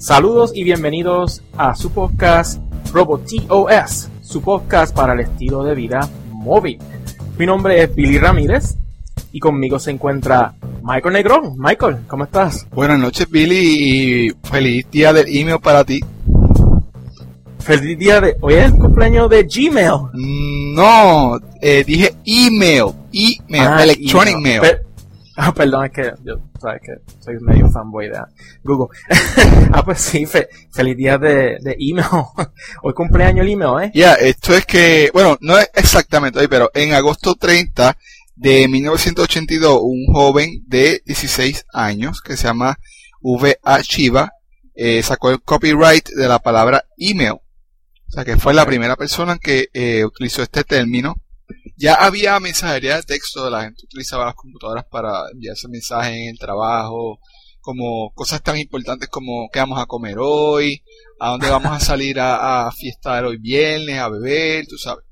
Saludos y bienvenidos a su podcast RoboTOS, su podcast para el estilo de vida móvil. Mi nombre es Billy Ramírez y conmigo se encuentra Michael Negrón. Michael, ¿cómo estás? Buenas noches, Billy, y feliz día del email para ti. Feliz día de... Hoy es el cumpleaños de Gmail. No, dije email, electronic email. mail. Perdón, es que yo, sabes que soy medio fanboy de Google. Pues sí, feliz día de email. Hoy cumpleaños el email, Ya, esto es que, bueno, no es exactamente hoy, pero en agosto 30 de 1982, un joven de 16 años que se llama V.A. Shiba sacó el copyright de la palabra email. O sea, que fue la primera persona que utilizó este término. Ya había mensajería de texto, la gente utilizaba las computadoras para enviarse mensajes en el trabajo, como cosas tan importantes como qué vamos a comer hoy, a dónde vamos a salir a fiestar hoy viernes, a beber, tú sabes.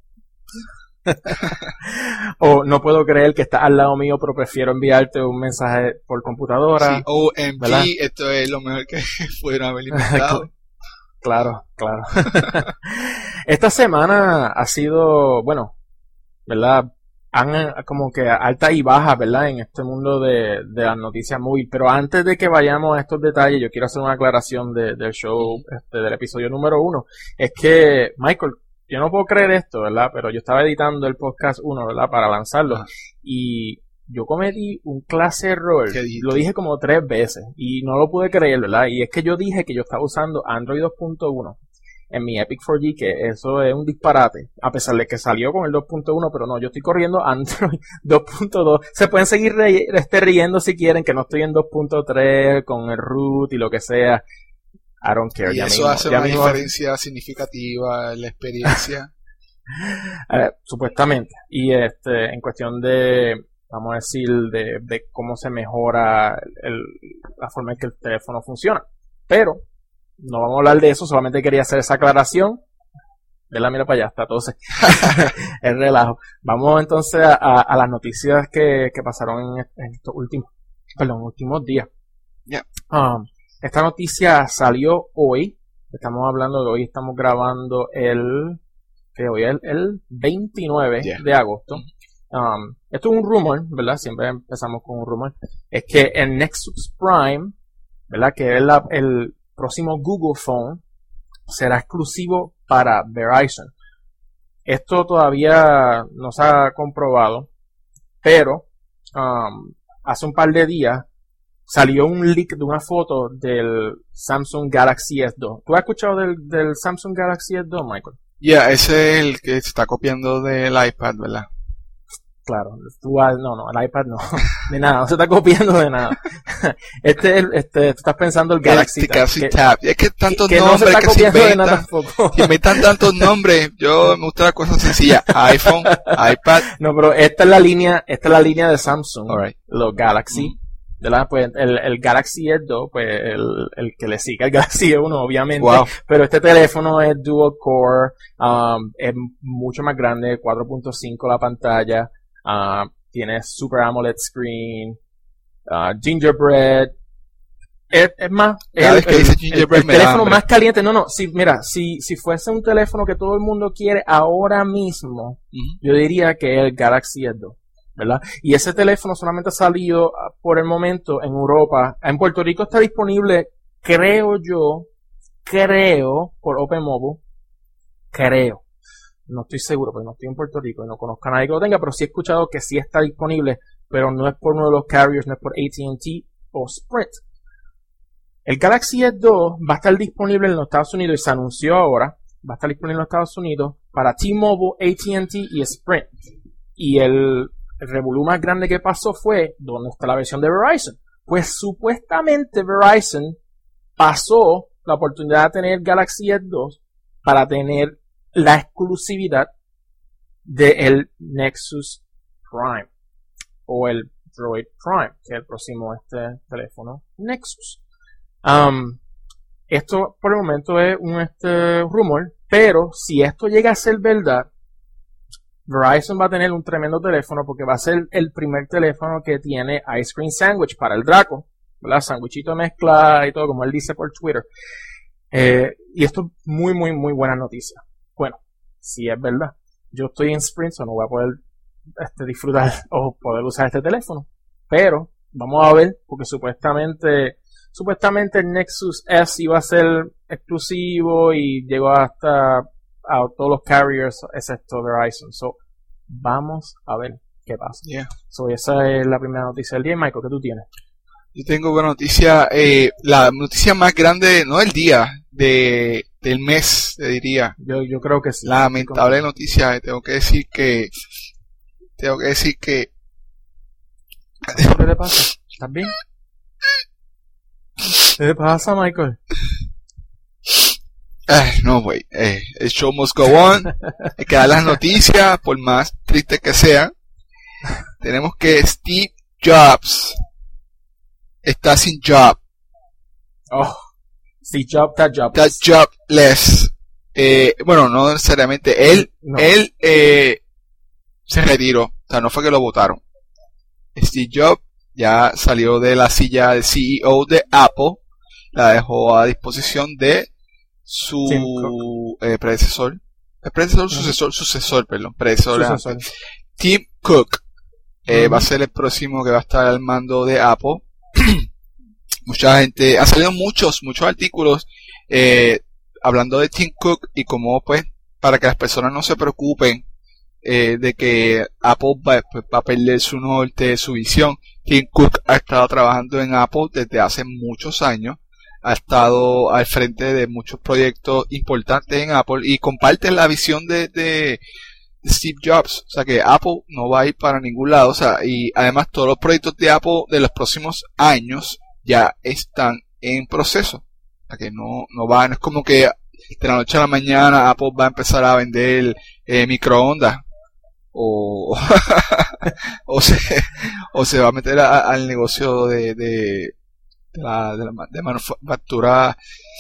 O no puedo creer que estás al lado mío, pero prefiero enviarte un mensaje por computadora. Sí, OMG, esto es lo mejor que pudieron haber inventado. Claro. Esta semana ha sido, bueno, ¿verdad? Han como que altas y bajas, ¿verdad? En este mundo de las noticias móviles. Pero antes de que vayamos a estos detalles, yo quiero hacer una aclaración del show, del episodio número 1. Es que, Michael, yo no puedo creer esto, ¿verdad? Pero yo estaba editando el podcast 1, ¿verdad? Para lanzarlo. Y yo cometí un clase error. Lo dije como 3 veces. Y no lo pude creer, ¿verdad? Y es que yo dije que yo estaba usando Android 2.1. En mi Epic 4G, que eso es un disparate, a pesar de que salió con el 2.1, pero no, yo estoy corriendo Android 2.2. Se pueden seguir riendo si quieren, que no estoy en 2.3 con el root y lo que sea. I don't care. Y eso hace una diferencia significativa en la experiencia. Supuestamente. Y en cuestión de, vamos a decir, de cómo se mejora la forma en que el teléfono funciona. Pero no vamos a hablar de eso, solamente quería hacer esa aclaración. De la mira para allá, está todo el relajo. Vamos entonces a las noticias que pasaron en estos últimos días. Yeah. Esta noticia salió hoy. Estamos hablando de hoy, estamos grabando el 29 de agosto. Esto es un rumor, ¿verdad? Siempre empezamos con un rumor. Es que el Nexus Prime, ¿verdad? Que es el próximo Google Phone, será exclusivo para Verizon. Esto todavía no se ha comprobado, pero hace un par de días salió un leak de una foto del Samsung Galaxy S2. ¿Tú has escuchado del Samsung Galaxy S2, Michael? Ya, ese es el que se está copiando del iPad, ¿verdad? Claro, no, el iPad no, de nada, no se está copiando de nada. Tú estás pensando el Galaxy Tab. Es que tantos que nombres no se está que se copiando de inventan, nada tampoco. que inventan tantos nombres. Yo me gusta la cosa sencilla. iPhone, iPad. No, pero esta es la línea de Samsung, Alright. Los Galaxy. ¿Verdad? Pues el Galaxy S2, pues el que le sigue al Galaxy S1, obviamente. Wow. Pero este teléfono es dual core, es mucho más grande, 4.5 la pantalla, tiene Super AMOLED screen, gingerbread. Es más, el teléfono más caliente. No, mira, si fuese un teléfono que todo el mundo quiere ahora mismo, yo diría que es el Galaxy S2. ¿Verdad? Y ese teléfono solamente ha salido por el momento en Europa. En Puerto Rico está disponible, creo, por OpenMobile. Creo. No estoy seguro, porque no estoy en Puerto Rico y no conozco a nadie que lo tenga, pero sí he escuchado que sí está disponible, pero no es por uno de los carriers, no es por AT&T o Sprint. El Galaxy S2 va a estar disponible en los Estados Unidos y se anunció ahora. Va a estar disponible en los Estados Unidos para T-Mobile, AT&T y Sprint. Y el revolú más grande que pasó fue ¿dónde está la versión de Verizon? Pues supuestamente Verizon pasó la oportunidad de tener Galaxy S2 para tener la exclusividad del Nexus Prime o el Droid Prime, que es el próximo teléfono Nexus. Esto por el momento es un rumor, pero si esto llega a ser verdad, Verizon va a tener un tremendo teléfono porque va a ser el primer teléfono que tiene Ice Cream Sandwich para el Draco. ¿verdad? Sandwichito de mezcla y todo, como él dice por Twitter. Y esto es muy, muy, muy buena noticia. Bueno, si es verdad. Yo estoy en Sprint, so no voy a poder disfrutar o poder usar este teléfono. Pero, vamos a ver, porque supuestamente el Nexus S iba a ser exclusivo y llegó hasta a todos los carriers excepto Verizon. So, vamos a ver qué pasa. Yeah. So, esa es la primera noticia del día. Michael, ¿qué tú tienes? Yo tengo buena noticia, la noticia más grande, no del día, del mes, te diría. Yo creo que sí. Lamentable noticia, tengo que decir que... ¿Qué te pasa? ¿Estás bien? ¿Qué te pasa, Michael? No, güey, el show must go on, hay que dar las noticias, por más triste que sean. Tenemos que Steve Jobs está sin job. Oh, Steve Jobs está jobless. Está jobless. Bueno, no necesariamente. Él se retiró. O sea, no fue que lo votaron. Steve Jobs ya salió de la silla de CEO de Apple. La dejó a disposición de su predecesor. Sucesor. Tim Cook. Va a ser el próximo que va a estar al mando de Apple. Mucha gente, han salido muchos artículos hablando de Tim Cook y cómo, pues, para que las personas no se preocupen de que Apple va a perder su norte, su visión. Tim Cook ha estado trabajando en Apple desde hace muchos años, ha estado al frente de muchos proyectos importantes en Apple y comparte la visión de Steve Jobs. O sea que Apple no va a ir para ningún lado. O sea, y además todos los proyectos de Apple de los próximos años ya están en proceso. O sea que no es como que de la noche a la mañana Apple va a empezar a vender microondas o se va a meter al negocio de manufactura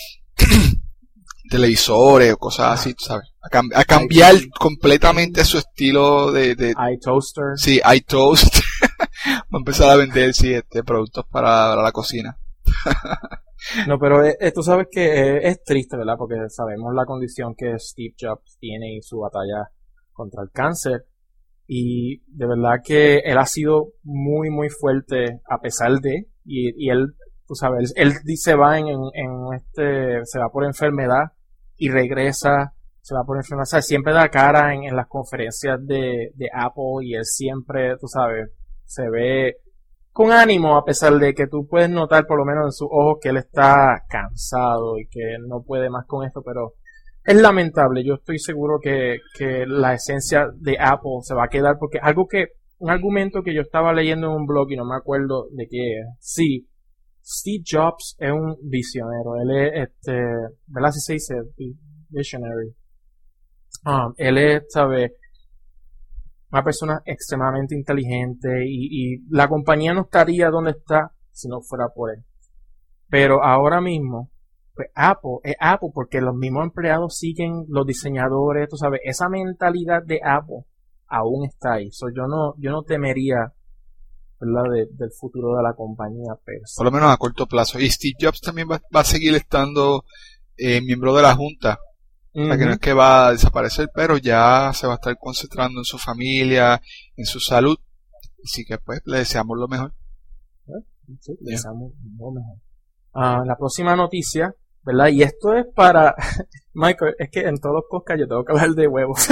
televisores o cosas así, ¿sabes? A cambiar completamente su estilo de iToaster. Sí, iToast. Va a empezar a vender productos para la cocina. No, pero tú sabes que es triste, ¿verdad? Porque sabemos la condición que Steve Jobs tiene y su batalla contra el cáncer. Y de verdad que él ha sido muy, muy fuerte a pesar de, y él, tú sabes, él se va se va por enfermedad y regresa, se va por enfermedad, o sea, siempre da cara en las conferencias de Apple y él siempre, tú sabes, se ve con ánimo a pesar de que tú puedes notar por lo menos en sus ojos que él está cansado y que no puede más con esto, pero es lamentable. Yo estoy seguro que la esencia de Apple se va a quedar porque un argumento que yo estaba leyendo en un blog y no me acuerdo de qué es. Sí, Steve Jobs es un visionario. Él es, ¿verdad? Así se dice, visionary. Él es, ¿sabes? Una persona extremadamente inteligente y la compañía no estaría donde está si no fuera por él. Pero ahora mismo, pues Apple es Apple porque los mismos empleados siguen los diseñadores, tú sabes, esa mentalidad de Apple aún está ahí. So, yo no temería, ¿verdad? Del futuro de la compañía. Por lo menos a corto plazo. Y Steve Jobs también va a seguir estando miembro de la junta. O sea, que no es que va a desaparecer, pero ya se va a estar concentrando en su familia, en su salud. Así que pues le deseamos lo mejor. Sí, le deseamos lo mejor. La próxima noticia, ¿verdad? Y esto es para... Michael, es que en todos los podcasts yo tengo que hablar de huevos.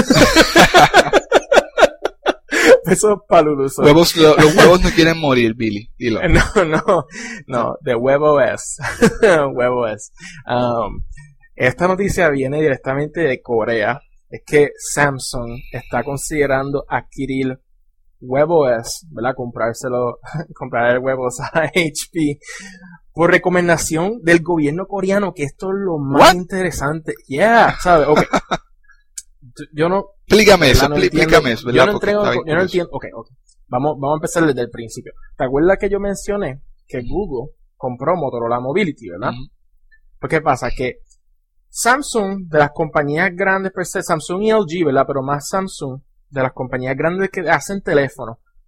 Esos paludos. Los huevos no quieren morir, Billy. Dilo. No, de huevo-es. Huevo-es. Esta noticia viene directamente de Corea. Es que Samsung está considerando adquirir huevos, ¿verdad? Comprar huevos a HP por recomendación del gobierno coreano, que esto es lo más interesante. Yeah, ¿sabes? Okay. Yo no... Explícame eso, ¿verdad? Yo no entiendo. Okay. Vamos a empezar desde el principio. ¿Te acuerdas que yo mencioné que Google compró Motorola Mobility, ¿verdad? Pues ¿qué pasa? Que Samsung, de las compañías grandes, Samsung y LG, ¿verdad? Pero más Samsung, de las compañías grandes que hacen teléfonos,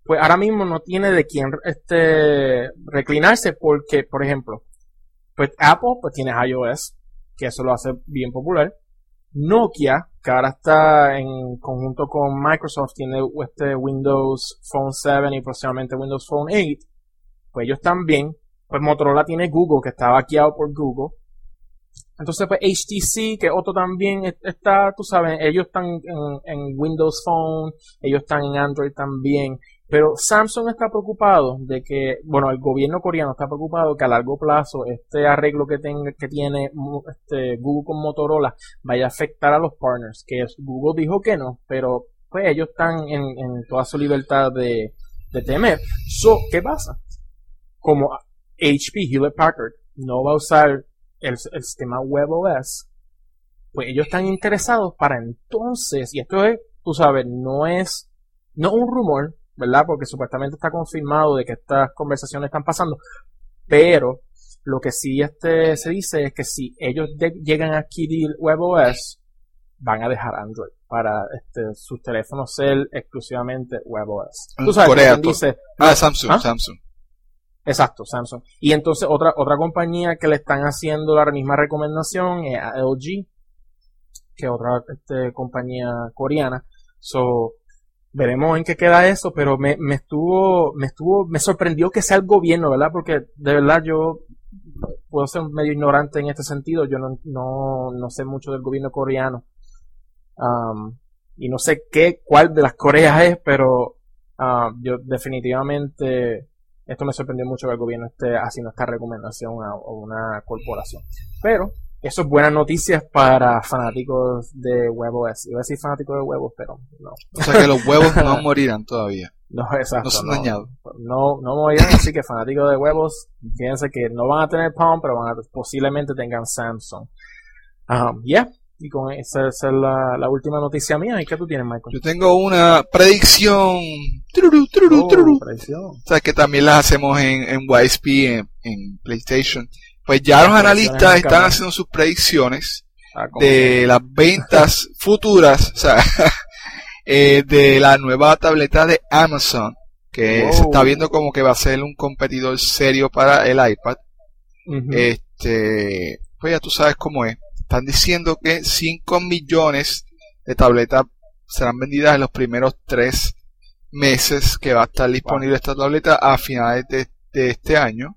pues ahora mismo no tiene de quién reclinarse porque, por ejemplo, pues Apple pues tiene iOS, que eso lo hace bien popular. Nokia, que ahora está en conjunto con Microsoft, tiene Windows Phone 7 y próximamente Windows Phone 8, pues ellos también. Pues Motorola tiene Google, que está vaqueado por Google. Entonces, pues HTC, que otro también está, tú sabes, ellos están en Windows Phone, ellos están en Android también. Pero Samsung está preocupado de que, bueno, el gobierno coreano está preocupado que a largo plazo este arreglo que tiene Google con Motorola vaya a afectar a los partners. Que Google dijo que no, pero pues ellos están en toda su libertad de temer. ¿Qué pasa? Como HP, Hewlett Packard, no va a usar el sistema WebOS, pues ellos están interesados para entonces, y esto es, tú sabes, no un rumor, ¿verdad? Porque supuestamente está confirmado de que estas conversaciones están pasando, pero lo que sí se dice es que si ellos llegan a adquirir WebOS, van a dejar Android para sus teléfonos ser exclusivamente WebOS. Tú sabes, Corea, dice, Samsung. Exacto, Samsung. Y entonces otra compañía que le están haciendo la misma recomendación es a LG, que es otra compañía coreana. Veremos en qué queda eso, pero me sorprendió que sea el gobierno, ¿verdad? Porque de verdad yo puedo ser medio ignorante en este sentido. Yo no sé mucho del gobierno coreano. Y no sé cuál de las Coreas es, pero yo definitivamente esto me sorprendió mucho que el gobierno esté haciendo esta recomendación a una corporación. Pero eso es buenas noticias para fanáticos de WebOS. Iba a decir fanáticos de huevos, pero no. O sea que los huevos no morirán todavía. No, exacto. No son dañados. No morirán, así que fanáticos de huevos, fíjense que no van a tener Palm, pero posiblemente tengan Samsung. Y con esa es la última noticia mía. ¿Y qué tú tienes, Michael? Yo tengo una predicción. Predicción. O sea, que también las hacemos en YSP, en PlayStation. Pues ya los analistas están haciendo sus predicciones de las ventas futuras, o sea, de la nueva tableta de Amazon, que se está viendo como que va a ser un competidor serio para el iPad. Uh-huh. Pues ya tú sabes cómo es. Están diciendo que 5 millones de tabletas serán vendidas en los primeros 3 meses que va a estar disponible esta tableta a finales de este año.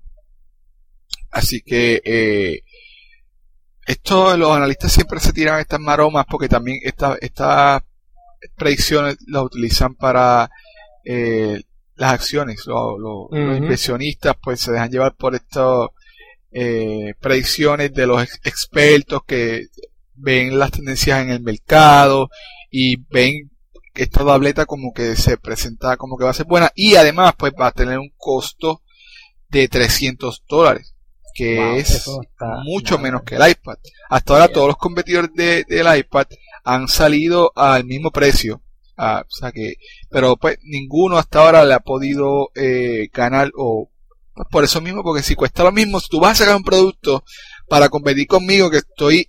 Así que los analistas siempre se tiran estas maromas porque también estas predicciones las utilizan para las acciones. Los inversionistas pues se dejan llevar por estos predicciones de los expertos que ven las tendencias en el mercado y ven que esta tableta como que se presenta como que va a ser buena y además pues va a tener un costo de $300, que es mucho menos que el iPad. Hasta ahora todos los competidores del iPad han salido al mismo precio, o sea que, pero pues ninguno hasta ahora le ha podido ganar, o pues por eso mismo, porque si cuesta lo mismo, si tú vas a sacar un producto para competir conmigo que estoy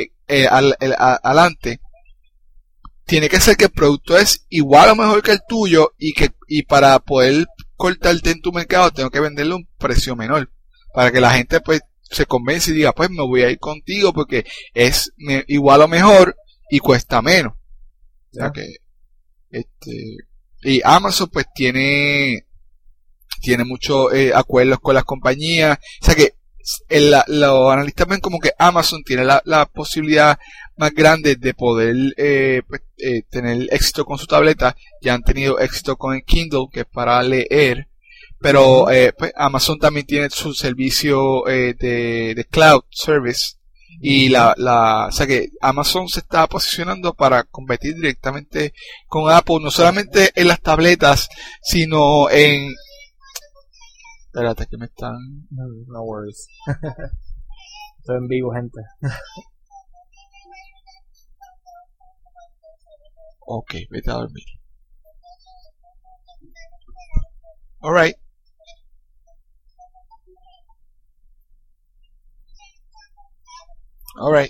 adelante, tiene que ser que el producto es igual o mejor que el tuyo y para poder cortarte en tu mercado tengo que venderle un precio menor para que la gente pues se convence y diga pues me voy a ir contigo porque es igual o mejor y cuesta menos. O sea que y Amazon pues tiene muchos acuerdos con las compañías, o sea que los analistas ven como que Amazon tiene la posibilidad más grande de poder tener éxito con su tableta. Ya han tenido éxito con el Kindle, que es para leer, pero pues Amazon también tiene su servicio de cloud service y o sea que Amazon se está posicionando para competir directamente con Apple, no solamente en las tabletas, sino en... Espérate que me están... No worries. Estoy en vivo, gente. Ok, vete a dormir. Alright. Alright.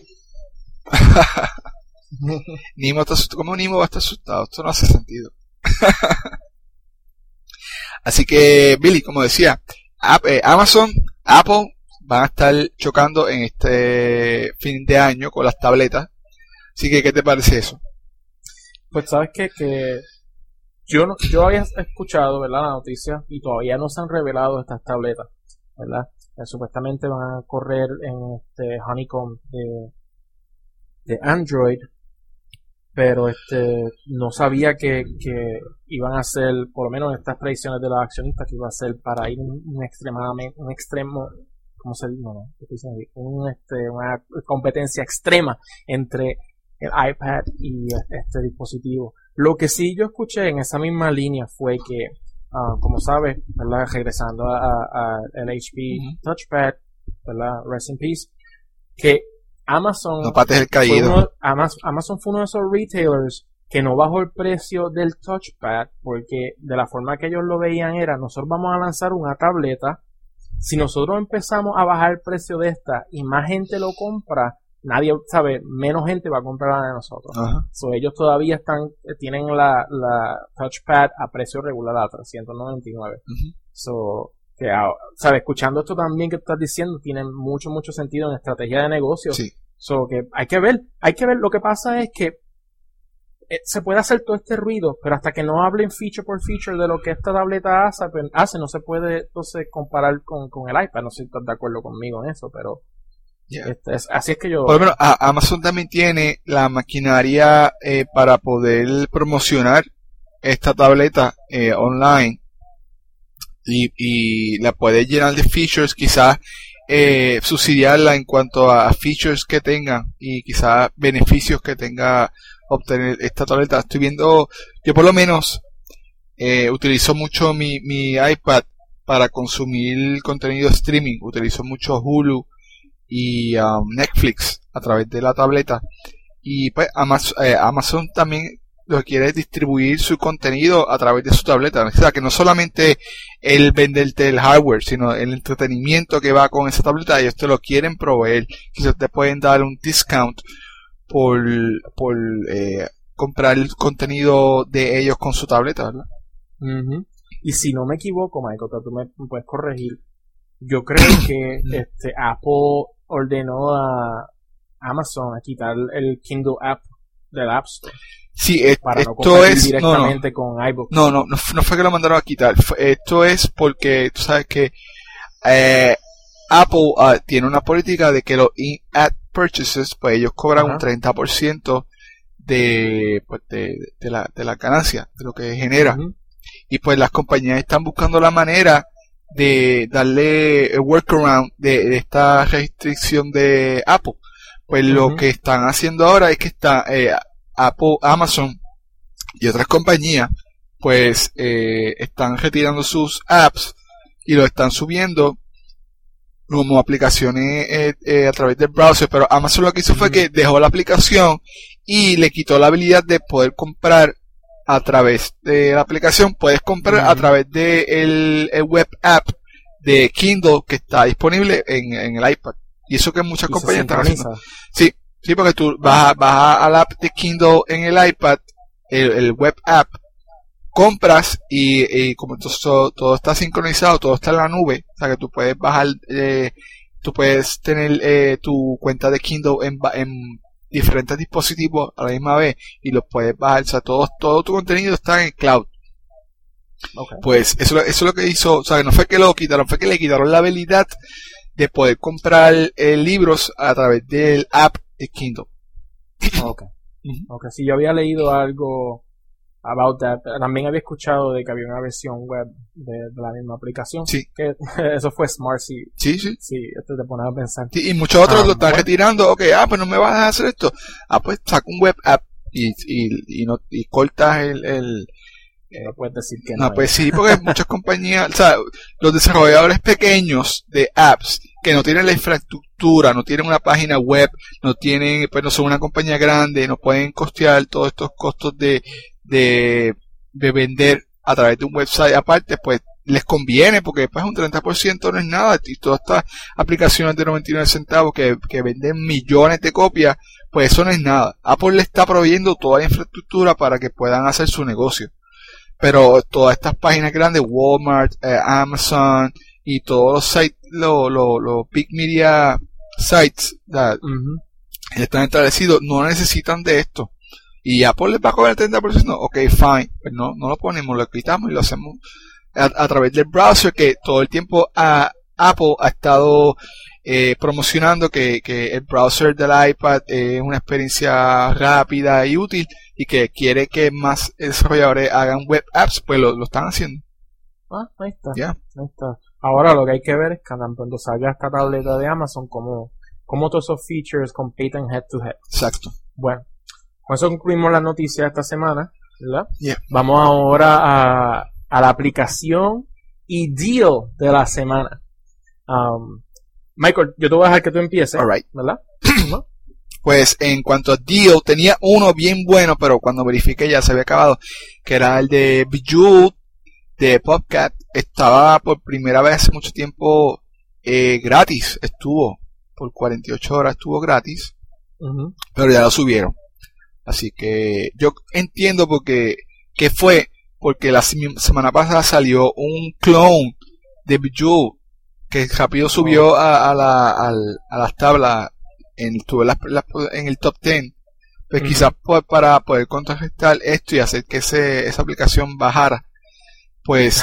Nimo está asustado. ¿Cómo Nimo va a estar asustado? Esto no hace sentido. Así que, Billy, como decía, Amazon, Apple van a estar chocando en este fin de año con las tabletas. Así que, ¿qué te parece eso? Pues sabes que yo había escuchado, ¿verdad?, la noticia, y todavía no se han revelado estas tabletas, ¿verdad? Supuestamente van a correr en este Honeycomb de Android, pero no sabía que iban a ser, por lo menos estas predicciones de los accionistas, que iba a ser para ir un extremo, ¿cómo se dice? No, una competencia extrema entre el iPad y este dispositivo. Lo que sí yo escuché en esa misma línea fue que, como sabes, ¿verdad?, regresando a el HP Touchpad, ¿verdad?, rest in peace, que Amazon, no pates el caído. Amazon fue uno de esos retailers que no bajó el precio del touchpad, porque de la forma que ellos lo veían era: nosotros vamos a lanzar una tableta, si nosotros empezamos a bajar el precio de esta y más gente lo compra, nadie sabe, menos gente va a comprar la de nosotros. So, ellos todavía tienen la touchpad a precio regular a $399. So, que, ¿sabes? Escuchando esto también que estás diciendo, tiene mucho sentido en estrategia de negocio. Sí. So, que hay que ver. Lo que pasa es que se puede hacer todo este ruido, pero hasta que no hablen feature por feature de lo que esta tableta hace, no se puede entonces comparar con el iPad. No sé si estás de acuerdo conmigo en eso, pero así es que yo... Por lo menos Amazon también tiene la maquinaria para poder promocionar esta tableta online, y la puede llenar de features, quizás subsidiarla en cuanto a features que tenga y quizás beneficios que tenga obtener esta tableta. Estoy viendo, yo por lo menos utilizo mucho mi iPad para consumir contenido streaming, utilizo mucho Hulu y Netflix a través de la tableta, y pues Amazon también lo que quiere es distribuir su contenido a través de su tableta. O sea, que no solamente el venderte el hardware, sino el entretenimiento que va con esa tableta, ellos te lo quieren proveer. Quizás te pueden dar un discount por comprar el contenido de ellos con su tableta, ¿verdad? Y si no me equivoco, Michael, tú me puedes corregir, yo creo que Apple ordenó a Amazon a quitar el Kindle app del App Store. Sí, para esto no competir es directamente con iBooks. No fue que lo mandaron a quitar. Esto es porque tú sabes que Apple tiene una política de que los in-app purchases, pues ellos cobran un 30% de la ganancia, de lo que genera. Y pues las compañías están buscando la manera de darle el workaround de esta restricción de Apple. Pues lo que están haciendo ahora es que Apple, Amazon y otras compañías pues están retirando sus apps y lo están subiendo como aplicaciones a través del browser. Pero Amazon lo que hizo fue que dejó la aplicación y le quitó la habilidad de poder comprar a través de la aplicación. Puedes comprar a través de el web app de Kindle que está disponible en el iPad, y eso que muchas compañías están haciendo. Sí, porque tú vas a la app de Kindle en el iPad, el web app, compras y como todo está sincronizado, todo está en la nube, o sea que tú puedes bajar, tú puedes tener tu cuenta de Kindle en diferentes dispositivos a la misma vez y los puedes bajar, o sea, todo tu contenido está en el cloud. Pues eso es lo que hizo, o sea, no fue que lo quitaron, fue que le quitaron la habilidad de poder comprar libros a través del app de Kindle. Okay, sí, yo había leído algo about that. También había escuchado de que había una versión web de la misma aplicación. Sí. Que eso fue smart, sí. Sí. Sí, esto te pone a pensar. Sí, y muchos otros lo están retirando. Pues no me vas a dejar hacer esto. Pues saca un web app y cortas el no puedes decir que no. Pues sí, porque muchas compañías, o sea, los desarrolladores pequeños de apps que no tienen la infraestructura, no tienen una página web, no son una compañía grande, no pueden costear todos estos costos de vender a través de un website aparte, pues les conviene, porque después un 30% no es nada, y todas estas aplicaciones de 99 centavos que venden millones de copias, pues eso no es nada. Apple le está proveyendo toda la infraestructura para que puedan hacer su negocio. pero todas estas páginas grandes, Walmart, Amazon y todos los sites, los big media sites que están establecidos, no necesitan de esto. Y Apple les va a cobrar el 30%. Ok, fine. Pues no lo ponemos, lo quitamos y lo hacemos a través del browser, que todo el tiempo Apple ha estado promocionando que el browser del iPad es una experiencia rápida y útil, y que quiere que más desarrolladores hagan web apps. Pues lo están haciendo. Ahí está. Yeah. Ahí está. Ahora lo que hay que ver es que cuando salga esta tableta de Amazon, como todos esos features compiten head to head. Exacto. Bueno, con eso concluimos las noticias de esta semana, ¿verdad? Yeah. Vamos ahora a la aplicación y deal de la semana. Michael, yo te voy a dejar que tú empieces, Alright. ¿verdad? ¿No? Pues en cuanto a deal, tenía uno bien bueno, pero cuando verifiqué ya se había acabado, que era el de Bejeweled de PopCat. Estaba por primera vez hace mucho tiempo gratis, estuvo por 48 horas, estuvo gratis, pero ya lo subieron. Así que yo entiendo porque la semana pasada salió un clone de Bejeweled que rápido subió a las tablas, estuvo en el top 10. Pues quizás para poder contrarrestar esto y hacer que esa aplicación bajara, pues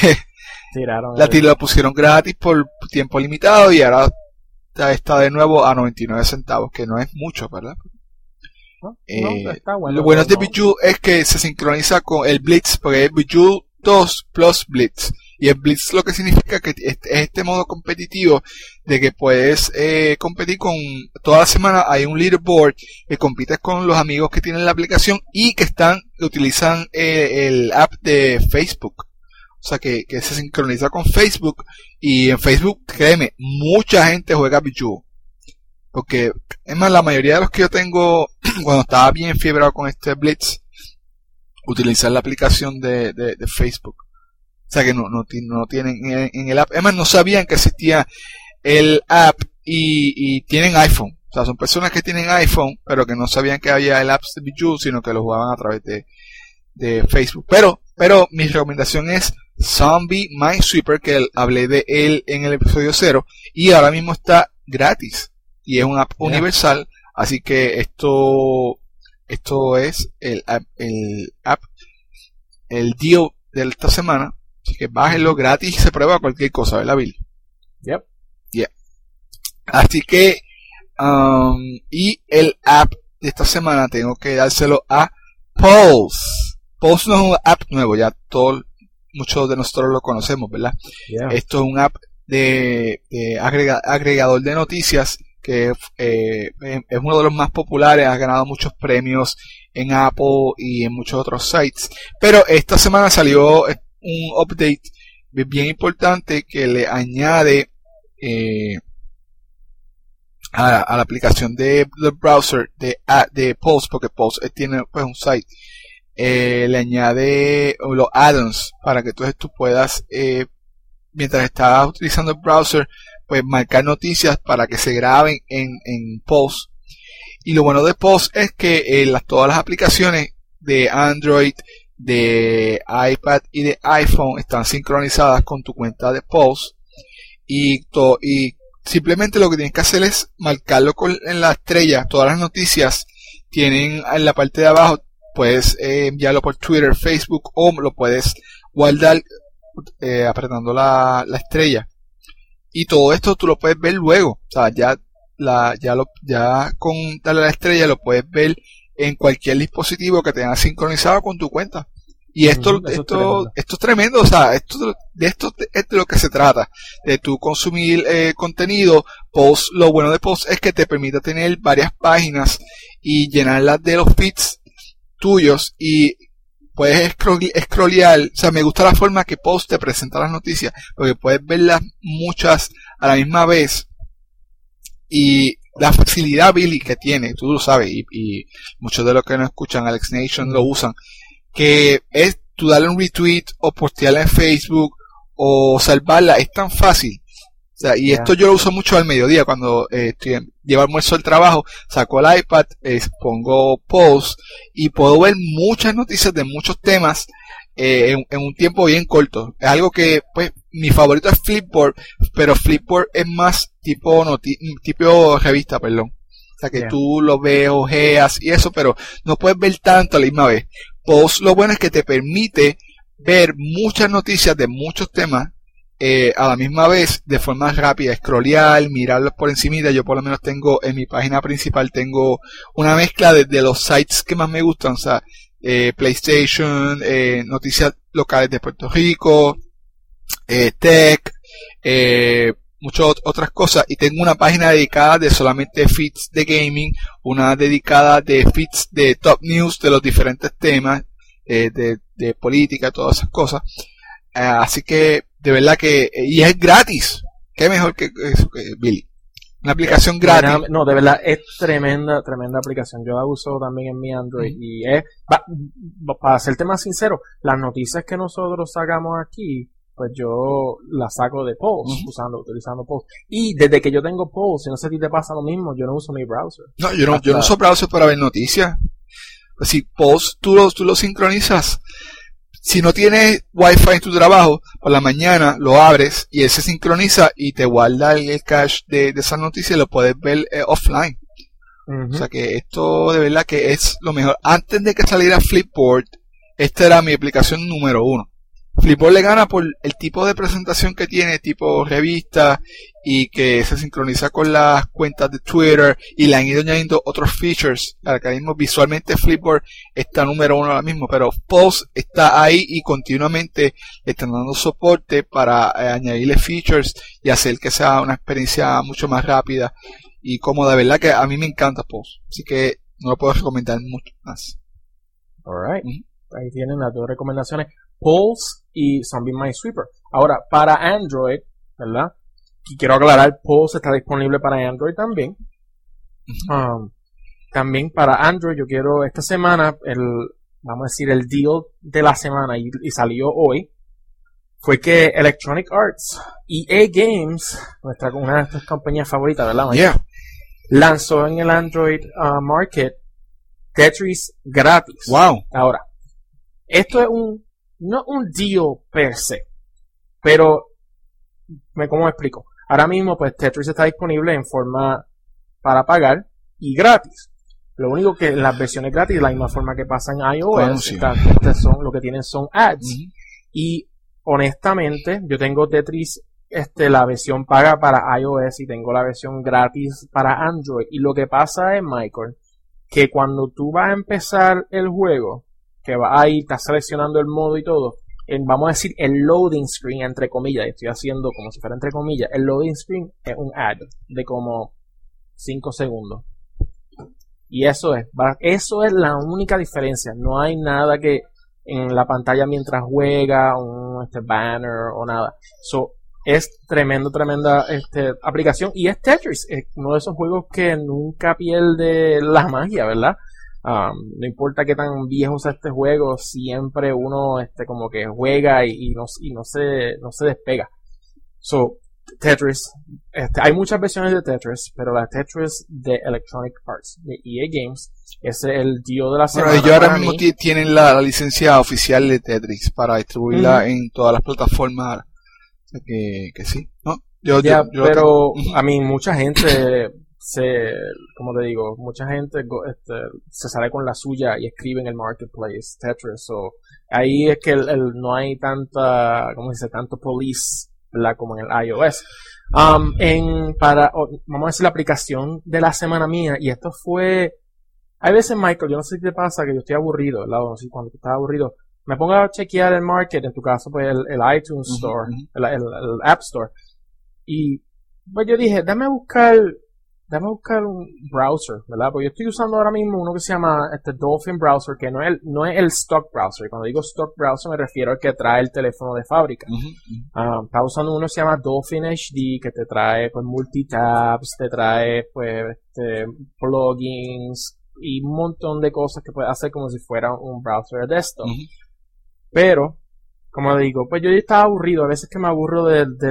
la pusieron gratis por tiempo limitado, y ahora está de nuevo a 99 centavos, que no es mucho, ¿verdad? Está bueno, lo bueno de Bejeweled es que se sincroniza con el Blitz, porque es Bejeweled 2 plus Blitz. Y el Blitz lo que significa que es este modo competitivo de que puedes competir con... Toda la semana hay un leaderboard que compites con los amigos que tienen la aplicación y que utilizan el app de Facebook. O sea que se sincroniza con Facebook, y en Facebook, créeme, mucha gente juega Bejeweled. Porque, es más, la mayoría de los que yo tengo, cuando estaba bien fiebrado con este Blitz, utilizan la aplicación de Facebook. O sea que no tienen en el app. Es más, no sabían que existía el app y tienen iPhone. O sea, son personas que tienen iPhone, pero que no sabían que había el app de Bejeweled, sino que lo jugaban a través de Facebook. Pero mi recomendación es Zombie Minesweeper, que hablé de él en el episodio 0, y ahora mismo está gratis. Y es una app universal, así que esto es el deal de esta semana. Así que bájenlo gratis y se prueba cualquier cosa, ¿verdad, Billy? Yep. Yeah. Así que, y el app de esta semana tengo que dárselo a Pulse. Pulse no es un app nuevo, ya muchos de nosotros lo conocemos, ¿verdad? Yeah. Esto es un app de agregador de noticias que es uno de los más populares, ha ganado muchos premios en Apple y en muchos otros sites. Pero esta semana salió un update bien importante que le añade a la aplicación del browser de Pulse, porque Pulse tiene pues un site, le añade los add-ons para que entonces tú puedas, mientras estás utilizando el browser, pues marcar noticias para que se graben en Pulse. Y lo bueno de Pulse es que todas las aplicaciones de Android, de iPad y de iPhone están sincronizadas con tu cuenta de Pulse, y simplemente lo que tienes que hacer es marcarlo en la estrella. Todas las noticias tienen en la parte de abajo, puedes enviarlo por Twitter, Facebook, o lo puedes guardar apretando la estrella, y todo esto tú lo puedes ver luego. O sea, ya con darle a la estrella lo puedes ver en cualquier dispositivo que tengas sincronizado con tu cuenta. Y esto es tremendo. O sea, de esto es de lo que se trata, de tu consumir contenido. Post, lo bueno de Post es que te permite tener varias páginas y llenarlas de los feeds tuyos, y puedes scrollear. O sea, me gusta la forma que Post te presenta las noticias, porque puedes verlas muchas a la misma vez, y la facilidad, Billy, que tiene, tú lo sabes, y muchos de los que nos escuchan, Alex Nation, lo usan, que es tú darle un retweet o postearla en Facebook o salvarla, es tan fácil. O sea, y esto yo lo uso mucho al mediodía cuando llevo almuerzo al trabajo, saco el iPad, pongo Pulse y puedo ver muchas noticias de muchos temas en un tiempo bien corto. Es algo que, pues, mi favorito es Flipboard, pero Flipboard es más tipo revista, perdón. O sea que tú lo ves, ojeas y eso, pero no puedes ver tanto a la misma vez. Post, lo bueno es que te permite ver muchas noticias de muchos temas a la misma vez de forma rápida, scrollear, mirarlos por encimita. Yo por lo menos tengo en mi página principal tengo una mezcla de los sites que más me gustan, o sea, PlayStation, noticias locales de Puerto Rico, tech, muchas otras cosas, y tengo una página dedicada de solamente feeds de gaming, una dedicada de feeds de top news de los diferentes temas, de política, todas esas cosas. Así que de verdad que, y es gratis. Qué mejor que eso, Billy. Una aplicación gratis. No, de verdad, es tremenda aplicación. Yo la uso también en mi Android y es, para serte más sincero, las noticias que nosotros sacamos aquí, pues yo las saco de Pulse, utilizando Pulse. Y desde que yo tengo Pulse, no sé si te pasa lo mismo, yo no uso mi browser. No, yo no uso browser para ver noticias. Pues si Pulse tú lo sincronizas. Si no tienes Wi-Fi en tu trabajo, por la mañana lo abres y él se sincroniza y te guarda el cache de esas noticias y lo puedes ver offline. O sea que esto de verdad que es lo mejor. Antes de que saliera Flipboard, esta era mi aplicación número 1. Flipboard le gana por el tipo de presentación que tiene, tipo revista, y que se sincroniza con las cuentas de Twitter, y le han ido añadiendo otros features. Ahora mismo visualmente Flipboard está número 1 ahora mismo, pero Pulse está ahí y continuamente le están dando soporte para añadirle features y hacer que sea una experiencia mucho más rápida y cómoda. De verdad que a mí me encanta Pulse, así que no lo puedo recomendar mucho más. Alright, ahí tienen las dos recomendaciones, Pulse y Zombie Minesweeper. Ahora, para Android, ¿verdad? Y quiero aclarar, Pulse está disponible para Android también. También para Android, yo quiero esta semana, vamos a decir, el deal de la semana, y salió hoy, fue que Electronic Arts, EA Games, una de nuestras compañías favoritas, ¿verdad, Mike? Yeah. Lanzó en el Android Market Tetris gratis. Wow. Ahora, esto es no un deal per se, pero ¿cómo me explico? Ahora mismo pues Tetris está disponible en forma para pagar y gratis. Lo único que las versiones gratis, de la misma forma que pasa en iOS, lo que tienen son ads. Y honestamente, yo tengo Tetris, la versión paga para iOS y tengo la versión gratis para Android. Y lo que pasa es, Michael, que cuando tú vas a empezar el juego, que vas ahí, estás seleccionando el modo y todo, vamos a decir el loading screen, entre comillas, estoy haciendo como si fuera entre comillas, el loading screen es un ad de como 5 segundos. Y eso es la única diferencia. No hay nada que en la pantalla mientras juega, un banner o nada. Es tremenda aplicación. Y es Tetris, es uno de esos juegos que nunca pierde la magia, ¿verdad? No importa qué tan viejo sea este juego, siempre uno como que juega y no se despega. Tetris, hay muchas versiones de Tetris, pero la Tetris de Electronic Arts, de EA Games, ese es el deal de la semana. Bueno, ellos ahora mismo tienen la licencia oficial de Tetris para distribuirla en todas las plataformas. O sea que sí, ¿no? Pero a mí mucha gente como te digo, mucha gente se sale con la suya y escribe en el marketplace Tetris. Ahí es que no hay tanto police, ¿verdad? Como en el iOS. Vamos a decir la aplicación de la semana mía, y esto fue, hay veces, Michael, yo no sé si te pasa que yo estoy aburrido, ¿verdad? No sé, cuando estás aburrido, me pongo a chequear el market, en tu caso pues el iTunes Store, el App Store, y pues yo dije, dame a buscar un browser, ¿verdad? Porque yo estoy usando ahora mismo uno que se llama Dolphin Browser, que no es el stock browser. Y cuando digo stock browser me refiero al que trae el teléfono de fábrica. Está usando uno que se llama Dolphin HD, que te trae pues multitabs, te trae pues plugins y un montón de cosas que puedes hacer como si fuera un browser de desktop. Pero, como digo, pues yo ya estaba aburrido. A veces que me aburro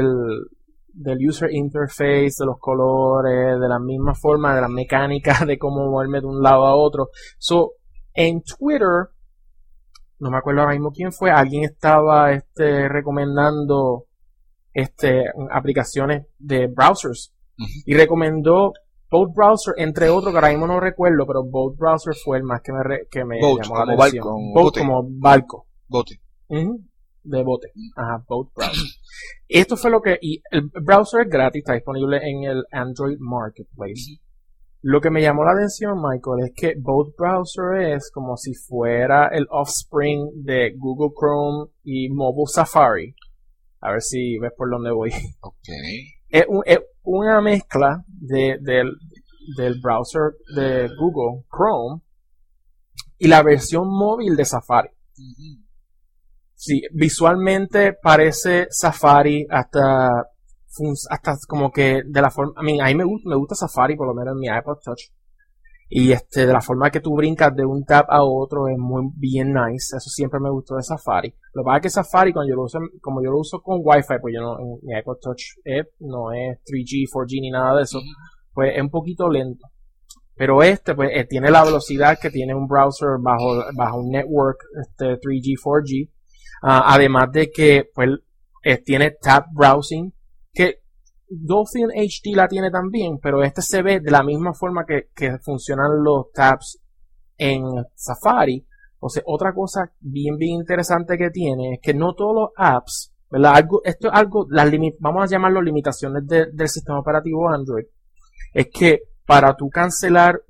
del user interface, de los colores, de la misma forma, de la mecánica, de cómo moverme de un lado a otro. En Twitter, no me acuerdo ahora mismo quién fue, alguien estaba recomendando aplicaciones de browsers y recomendó Boat Browser, entre otros que ahora mismo no recuerdo, pero Boat Browser fue el más que me Boat, llamó la como atención. barco, como Boat bote. como barco. Bote. De bote. Ajá, Boat Browser. Esto fue lo que... Y el browser es gratis, está disponible en el Android Marketplace. Lo que me llamó la atención, Michael, es que Boat Browser es como si fuera el offspring de Google Chrome y Mobile Safari. A ver si ves por dónde voy. Okay. Es una mezcla del browser de Google Chrome y la versión móvil de Safari. Sí, visualmente parece Safari hasta como que de la forma, a mí me gusta Safari, por lo menos en mi iPod Touch. Y de la forma que tú brincas de un tab a otro es muy bien nice. Eso siempre me gustó de Safari. Lo que pasa es que Safari, como yo lo uso con Wi-Fi, pues en mi iPod Touch no es 3G, 4G ni nada de eso, pues es un poquito lento. Pero pues tiene la velocidad que tiene un browser bajo un network 3G, 4G. Además de que pues tiene tab browsing, que Dolphin HD la tiene también, pero se ve de la misma forma que funcionan los tabs en Safari. O sea, otra cosa bien interesante que tiene es que no todos los apps, ¿verdad? Esto es algo, vamos a llamarlo limitaciones del sistema operativo Android, es que para tú cancelar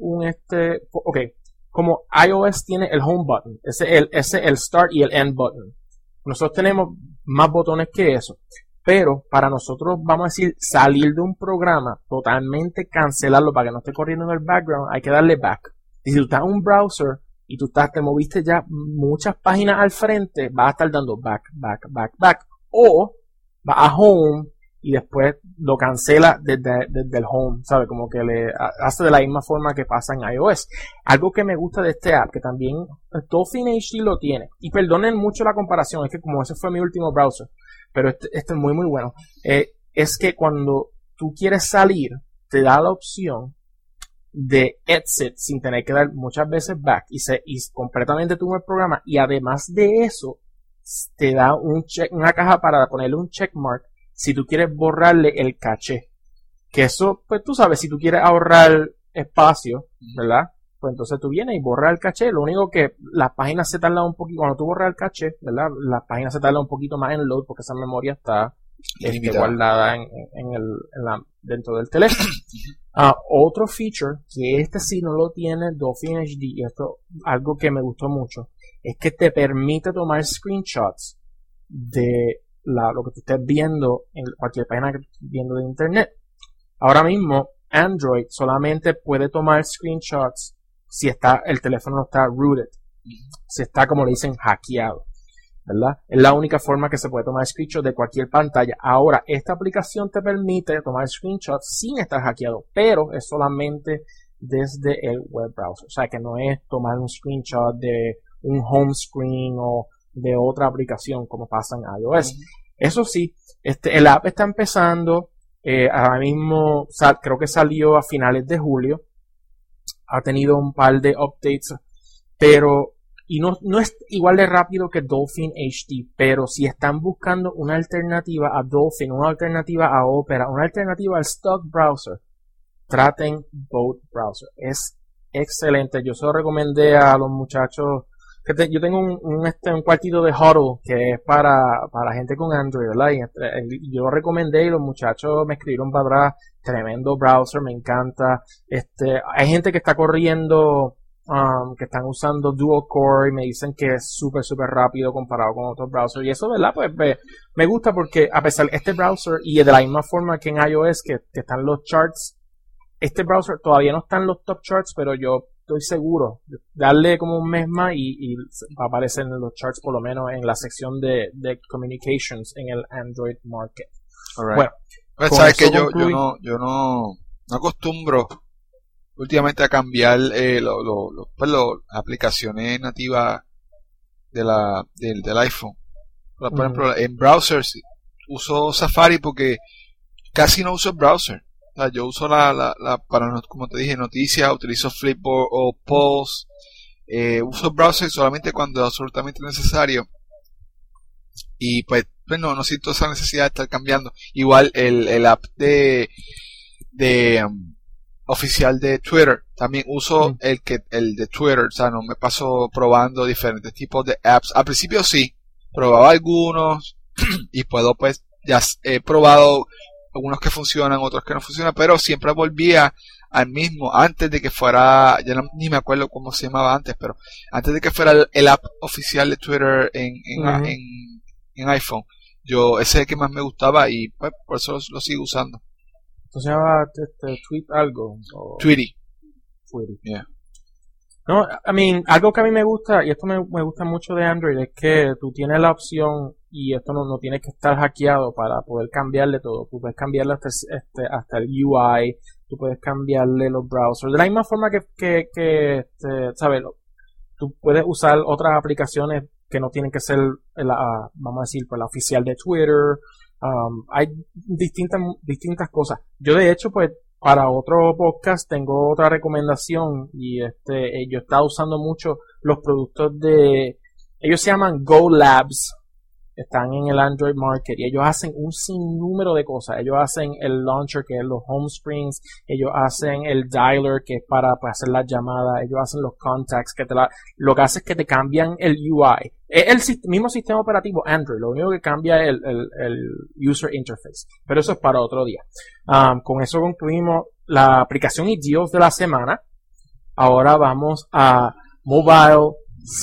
como iOS tiene el home button, ese es el start y el end button. Nosotros tenemos más botones que eso. Pero para nosotros, vamos a decir, salir de un programa, totalmente cancelarlo para que no esté corriendo en el background, hay que darle back. Y si tú estás en un browser y te moviste ya muchas páginas al frente, vas a estar dando back. O vas a home y después lo cancela desde el home, ¿sabes? Como que le hace de la misma forma que pasa en iOS. Algo que me gusta de este app, que también Dolphin HD lo tiene. Y perdonen mucho la comparación, es que como ese fue mi último browser, pero este es muy bueno, es que cuando tú quieres salir, te da la opción de exit sin tener que dar muchas veces back y completamente tú el programa, y además de eso te da una caja para ponerle un checkmark si tú quieres borrarle el caché, que eso pues tú sabes, si tú quieres ahorrar espacio, ¿verdad? Pues entonces tú vienes y borras el caché. Lo único que las páginas se tardan un poquito, cuando tú borras el caché, ¿verdad? Las páginas se tardan un poquito más en load porque esa memoria está guardada dentro del teléfono. Otro feature, que sí no lo tiene Dolphin HD, y esto algo que me gustó mucho, es que te permite tomar screenshots de lo que tú estés viendo en cualquier página que estés viendo de internet. Ahora mismo, Android solamente puede tomar screenshots si el teléfono no está rooted, si está, como le dicen, hackeado, ¿verdad? Es la única forma que se puede tomar screenshots de cualquier pantalla. Ahora, esta aplicación te permite tomar screenshots sin estar hackeado, pero es solamente desde el web browser. O sea, que no es tomar un screenshot de un home screen o de otra aplicación como pasa en iOS. Eso sí, el app está empezando. Ahora mismo creo que salió a finales de julio. Ha tenido un par de updates, pero no es igual de rápido que Dolphin HD, pero si están buscando una alternativa a Dolphin, una alternativa a Opera, una alternativa al stock browser, traten Boat Browser. Es excelente. Yo se lo recomendé a los muchachos. Yo tengo un cuartito de Huddle que es para gente con Android, ¿verdad? Y yo lo recomendé y los muchachos me escribieron para atrás. Tremendo browser, me encanta. Hay gente que está corriendo, que están usando dual core y me dicen que es súper rápido comparado con otros browsers. Y eso, ¿verdad? Pues me gusta porque a pesar de este browser, y de la misma forma que en iOS que están los charts, este browser todavía no está en los top charts, pero yo estoy seguro de darle como un mes más y va a aparecer en los charts, por lo menos en la sección de communications en el Android Market. Alright. Bueno, pues sabes que yo no acostumbro últimamente a cambiar las aplicaciones nativas del iPhone. Por ejemplo, en browsers uso Safari porque casi no uso el browser. O sea, yo uso para, como te dije, noticias, utilizo Flipboard o Pulse, Uso el browser solamente cuando es absolutamente necesario. Y pues no siento esa necesidad de estar cambiando. Igual el app de oficial de Twitter, también uso el de Twitter, o sea, no me paso probando diferentes tipos de apps. Al principio sí, probaba algunos y puedo pues, ya he probado algunos que funcionan, otros que no funcionan, pero siempre volvía al mismo, antes de que fuera, ni me acuerdo cómo se llamaba antes, pero antes de que fuera el app oficial de Twitter en iPhone, ese es el que más me gustaba y pues, por eso lo sigo usando. ¿Esto se llama Tweet algo? Tweety. Yeah. No, algo que a mí me gusta, y esto me gusta mucho de Android, es que tú tienes la opción, y esto no tienes que estar hackeado para poder cambiarle todo. Tú puedes cambiarle hasta el UI, tú puedes cambiarle los browsers. De la misma forma que ¿sabes? Tú puedes usar otras aplicaciones que no tienen que ser, vamos a decir, pues la oficial de Twitter. Hay distintas cosas. Yo de hecho, pues, para otro podcast tengo otra recomendación y yo he estado usando mucho los productos ellos se llaman Go Labs, están en el Android Market y ellos hacen un sinnúmero de cosas. Ellos hacen el launcher, que es los home screens, ellos hacen el dialer, que es para hacer las llamadas, ellos hacen los contacts, lo que hace es que te cambian el UI. Es el mismo sistema operativo Android, lo único que cambia es el user interface, pero eso es para otro día. Con eso concluimos la aplicación y deals de la semana. Ahora vamos a Mobile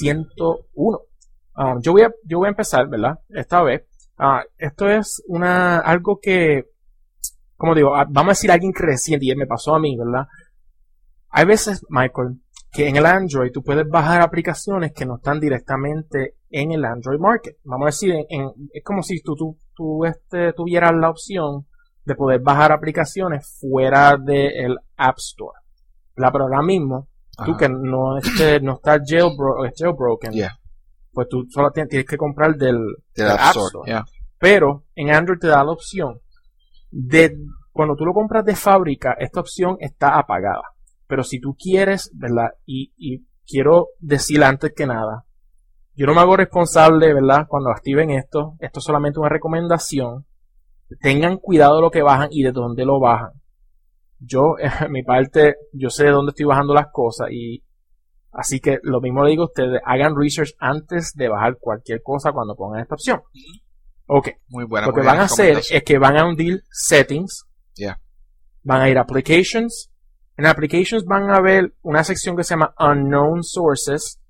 101. Yo voy a empezar, ¿verdad? Esta vez. Esto es algo que, como digo, vamos a decir alguien reciente, y me pasó a mí, ¿verdad? Hay veces, Michael, que en el Android tú puedes bajar aplicaciones que no están directamente en el Android Market. Vamos a decir, es como si tú tuvieras la opción de poder bajar aplicaciones fuera del App Store. Pero ahora mismo, tú que no estás jailbroken, pues tú solo tienes que comprar del App Store. Yeah. Pero en Android te da la opción cuando tú lo compras de fábrica, esta opción está apagada. Pero si tú quieres, ¿verdad? Y quiero decir antes que nada, yo no me hago responsable, ¿verdad? Cuando activen esto es solamente una recomendación. Tengan cuidado de lo que bajan y de dónde lo bajan. Yo, en mi parte, yo sé de dónde estoy bajando las cosas y así que lo mismo le digo a ustedes, hagan research antes de bajar cualquier cosa cuando pongan esta opción. Ok. Muy buena. Lo que van a hacer es que van a hundir settings. Yeah. Van a ir a applications. En applications van a ver una sección que se llama unknown sources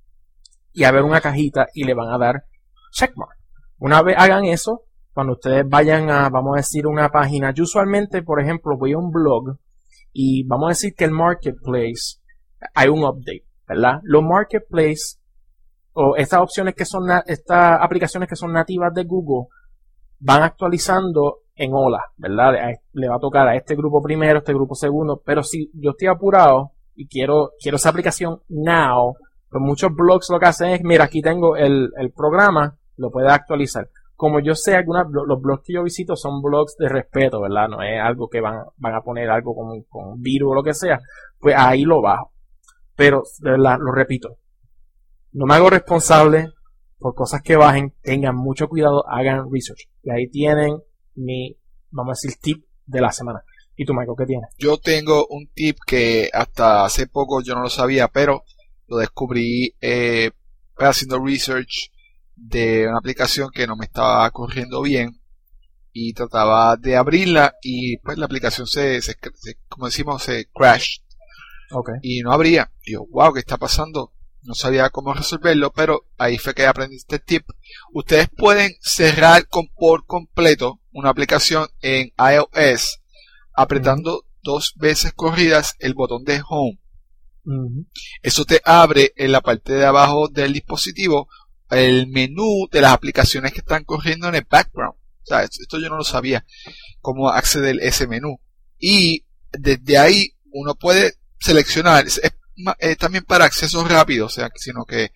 y a ver una cajita y le van a dar checkmark. Una vez hagan eso, cuando ustedes vayan a, vamos a decir, una página, yo usualmente, por ejemplo, voy a un blog y vamos a decir que el marketplace hay un update, ¿verdad? Los marketplace o estas opciones que son estas aplicaciones que son nativas de Google van actualizando en ola, ¿verdad? Le va a tocar a este grupo primero, este grupo segundo, pero si yo estoy apurado y quiero esa aplicación now, pues muchos blogs lo que hacen es, mira, aquí tengo el programa, lo puedes actualizar. Como yo sé, los blogs que yo visito son blogs de respeto, ¿verdad? No es algo que van a poner algo con virus o lo que sea, pues ahí lo bajo. Pero, de verdad, lo repito, no me hago responsable por cosas que bajen, tengan mucho cuidado, hagan research. Y ahí tienen mi, vamos a decir, tip de la semana. ¿Y tú, Michael, qué tienes? Yo tengo un tip que hasta hace poco yo no lo sabía, pero lo descubrí haciendo research de una aplicación que no me estaba corriendo bien y trataba de abrirla y pues la aplicación como decimos, se crashed. Okay. Y no abría. Y yo, wow, ¿qué está pasando? No sabía cómo resolverlo, pero ahí fue que aprendí este tip. Ustedes pueden cerrar por completo una aplicación en iOS apretando 2 veces corridas el botón de Home. Eso te abre en la parte de abajo del dispositivo el menú de las aplicaciones que están corriendo en el background. O sea, esto yo no lo sabía, cómo acceder a ese menú. Y desde ahí uno puede seleccionar, también para acceso rápido, o sea, sino que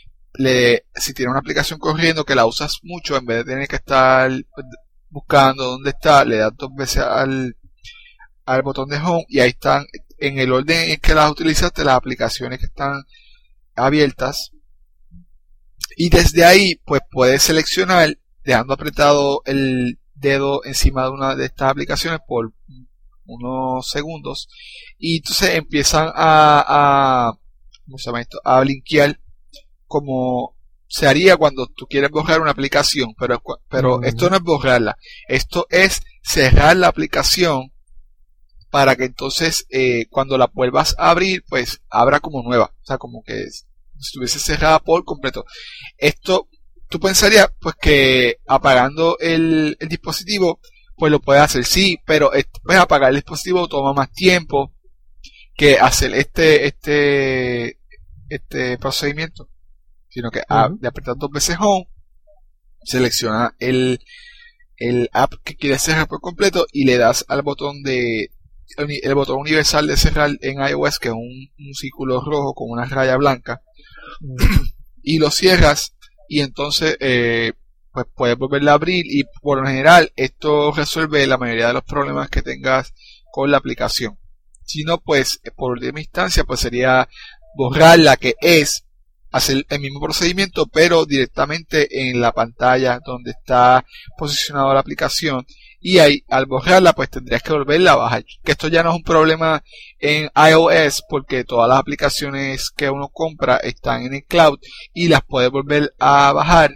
si tiene una aplicación corriendo que la usas mucho, en vez de tener que estar buscando dónde está, le das 2 veces al botón de Home y ahí están, en el orden en que las utilizaste, las aplicaciones que están abiertas. Y desde ahí, pues puedes seleccionar, dejando apretado el dedo encima de una de estas aplicaciones por unos segundos. Y entonces empiezan ¿cómo se llama esto? A blinkear como se haría cuando tú quieres borrar una aplicación. Pero esto no es borrarla. Esto es cerrar la aplicación para que entonces cuando la vuelvas a abrir, pues abra como nueva. O sea, como que si estuviese cerrada por completo. Esto, tú pensarías pues que apagando el dispositivo, pues lo puedes hacer, sí, pero pues apagar el dispositivo toma más tiempo que hacer este procedimiento. Sino que de apretar 2 veces Home, selecciona el app que quieres cerrar por completo y le das al botón el botón universal de cerrar en iOS, que es un círculo rojo con una raya blanca, y lo cierras y entonces pues puedes volverla a abrir, y por lo general esto resuelve la mayoría de los problemas que tengas con la aplicación. Si no, pues por última instancia pues sería borrarla, que es hacer el mismo procedimiento pero directamente en la pantalla donde está posicionada la aplicación, y ahí al borrarla pues tendrías que volverla a bajar, que esto ya no es un problema en iOS porque todas las aplicaciones que uno compra están en el cloud y las puedes volver a bajar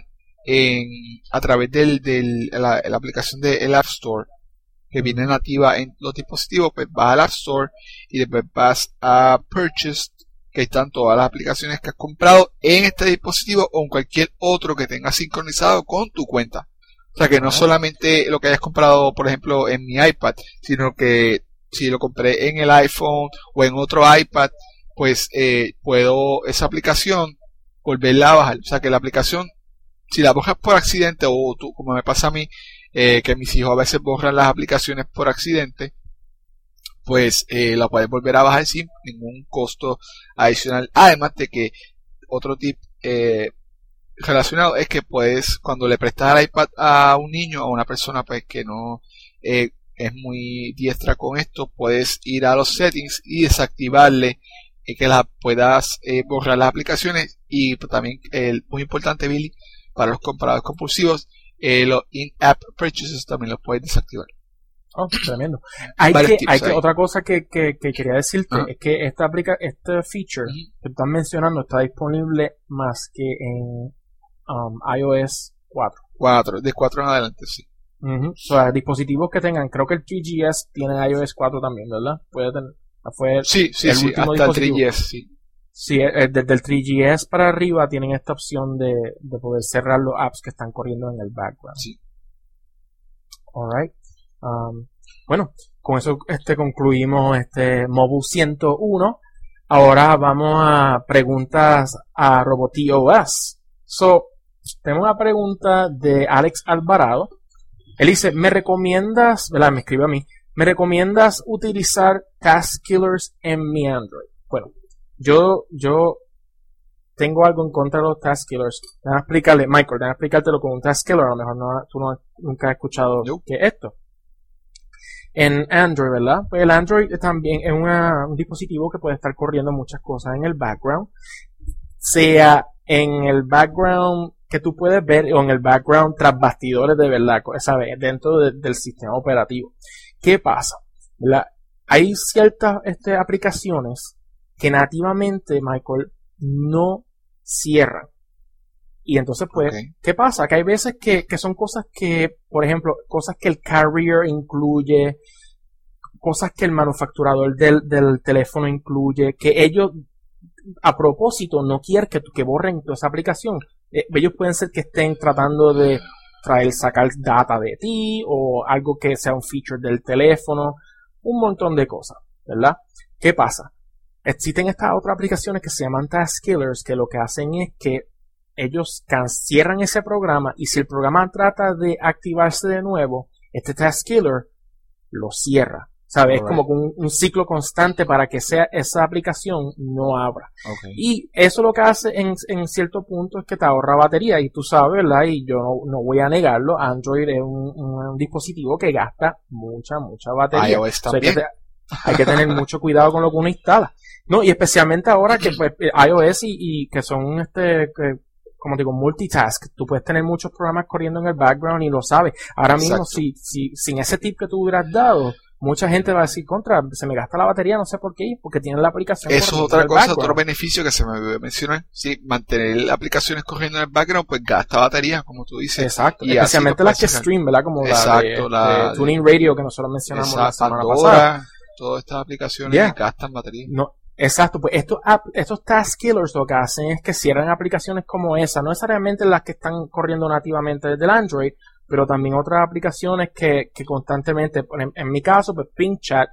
a través de la aplicación del App Store que viene nativa en los dispositivos. Pues vas al App Store y después vas a Purchased, que están todas las aplicaciones que has comprado en este dispositivo o en cualquier otro que tengas sincronizado con tu cuenta. O sea que no solamente lo que hayas comprado, por ejemplo, en mi iPad, sino que si lo compré en el iPhone o en otro iPad, pues puedo esa aplicación volverla a bajar. O sea que la aplicación, si la borras por accidente, o tú, como me pasa a mí, que mis hijos a veces borran las aplicaciones por accidente, pues la puedes volver a bajar sin ningún costo adicional. Además de que otro tip relacionado es que puedes, cuando le prestas el iPad a un niño o a una persona pues que no es muy diestra con esto, puedes ir a los settings y desactivarle que las puedas borrar las aplicaciones. Y también muy importante, Billy, para los compradores compulsivos, los in-app purchases también los puedes desactivar. Oh, tremendo. Otra cosa que quería decirte es que este feature que estás mencionando está disponible más que en iOS 4. De 4 en adelante, sí. O sea, dispositivos que tengan, creo que el 3GS tiene iOS 4 también, ¿verdad? Puede tener, sí, hasta el 3GS, sí. Sí, desde el 3GS para arriba tienen esta opción de poder cerrar los apps que están corriendo en el background. Sí. Alright. Bueno, con eso concluimos Mobile 101. Ahora vamos a preguntas a RoboTOS. Tenemos una pregunta de Alex Alvarado. Él dice, me escribe a mí, ¿me recomiendas utilizar Task Killers en mi Android? Bueno, yo tengo algo en contra de los Task Killers. Déjame explicarle, Michael, déjame explicártelo con un Task Killer. A lo mejor tú nunca has escuchado qué es esto. En Android, ¿verdad? Pues el Android también es un dispositivo que puede estar corriendo muchas cosas en el background. Sea en el background que tú puedes ver o en el background tras bastidores de verdad, ¿sabes? Dentro del sistema operativo. ¿Qué pasa? Hay ciertas aplicaciones que nativamente, Michael, no cierran. Y entonces, pues, ¿qué pasa? Que hay veces que son cosas que, por ejemplo, cosas que el carrier incluye, cosas que el manufacturador del teléfono incluye, que ellos a propósito no quieren que borren toda esa aplicación. Ellos pueden ser que estén tratando de sacar data de ti o algo que sea un feature del teléfono, un montón de cosas, ¿verdad? ¿Qué pasa? Existen estas otras aplicaciones que se llaman Task Killers, que lo que hacen es que ellos cierran ese programa, y si el programa trata de activarse de nuevo, este Task Killer lo cierra. ¿Sabes? Es como un ciclo constante para que esa aplicación no abra. Y eso lo que hace en cierto punto es que te ahorra batería. Y tú sabes, ¿verdad? Y yo no voy a negarlo, Android es un dispositivo que gasta mucha batería. iOS también. Hay que tener mucho cuidado con lo que uno instala. No, y especialmente ahora que pues, iOS y que son como digo, multitask, tú puedes tener muchos programas corriendo en el background y lo sabes. Ahora mismo, si sin ese tip que tú hubieras dado, mucha gente va a decir, se me gasta la batería, no sé por qué, porque tienen la aplicación. Eso es otra cosa, otro beneficio que se me menciona. Sí, mantener aplicaciones corriendo en el background, pues gasta batería, como tú dices. Exacto, y especialmente las que stream, ¿verdad? Como la de Tuning Radio que nosotros mencionamos la semana pasada. Todas estas aplicaciones gastan batería. No, exacto, pues estos task killers lo que hacen es que cierran aplicaciones como esa, no necesariamente las que están corriendo nativamente desde el Android, pero también otras aplicaciones que constantemente, en mi caso, pues PingChat,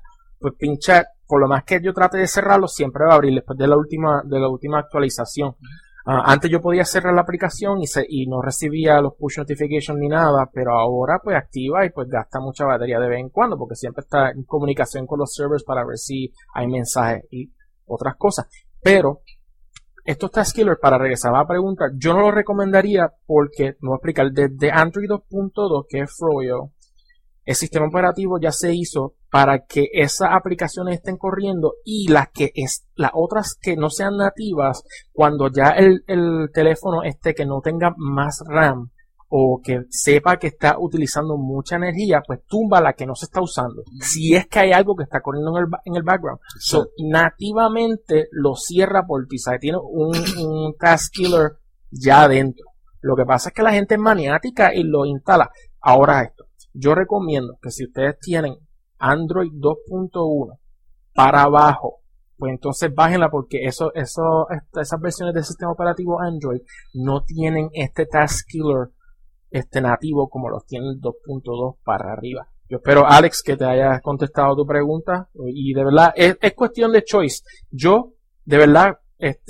por lo más que yo trate de cerrarlo, siempre va a abrir después de la última actualización. Antes yo podía cerrar la aplicación y no recibía los push notifications ni nada, pero ahora pues activa y pues gasta mucha batería de vez en cuando, porque siempre está en comunicación con los servers para ver si hay mensajes y otras cosas. Pero estos task killers, para regresar a la pregunta, yo no lo recomendaría porque, me voy a explicar, desde Android 2.2, que es Froyo, el sistema operativo ya se hizo para que esas aplicaciones estén corriendo y las otras que no sean nativas, cuando ya el teléfono que no tenga más RAM o que sepa que está utilizando mucha energía, pues tumba la que no se está usando. Si es que hay algo que está corriendo en el background. So, nativamente lo cierra por ti. ¿Sabes? Tiene un task killer ya adentro. Lo que pasa es que la gente es maniática y lo instala. Ahora esto. Yo recomiendo que si ustedes tienen Android 2.1 para abajo, pues entonces bájenla porque esas versiones del sistema operativo Android no tienen este task killer nativo como los tiene el 2.2 para arriba. Yo espero, Alex, que te haya contestado tu pregunta y de verdad es cuestión de choice. Yo, de verdad,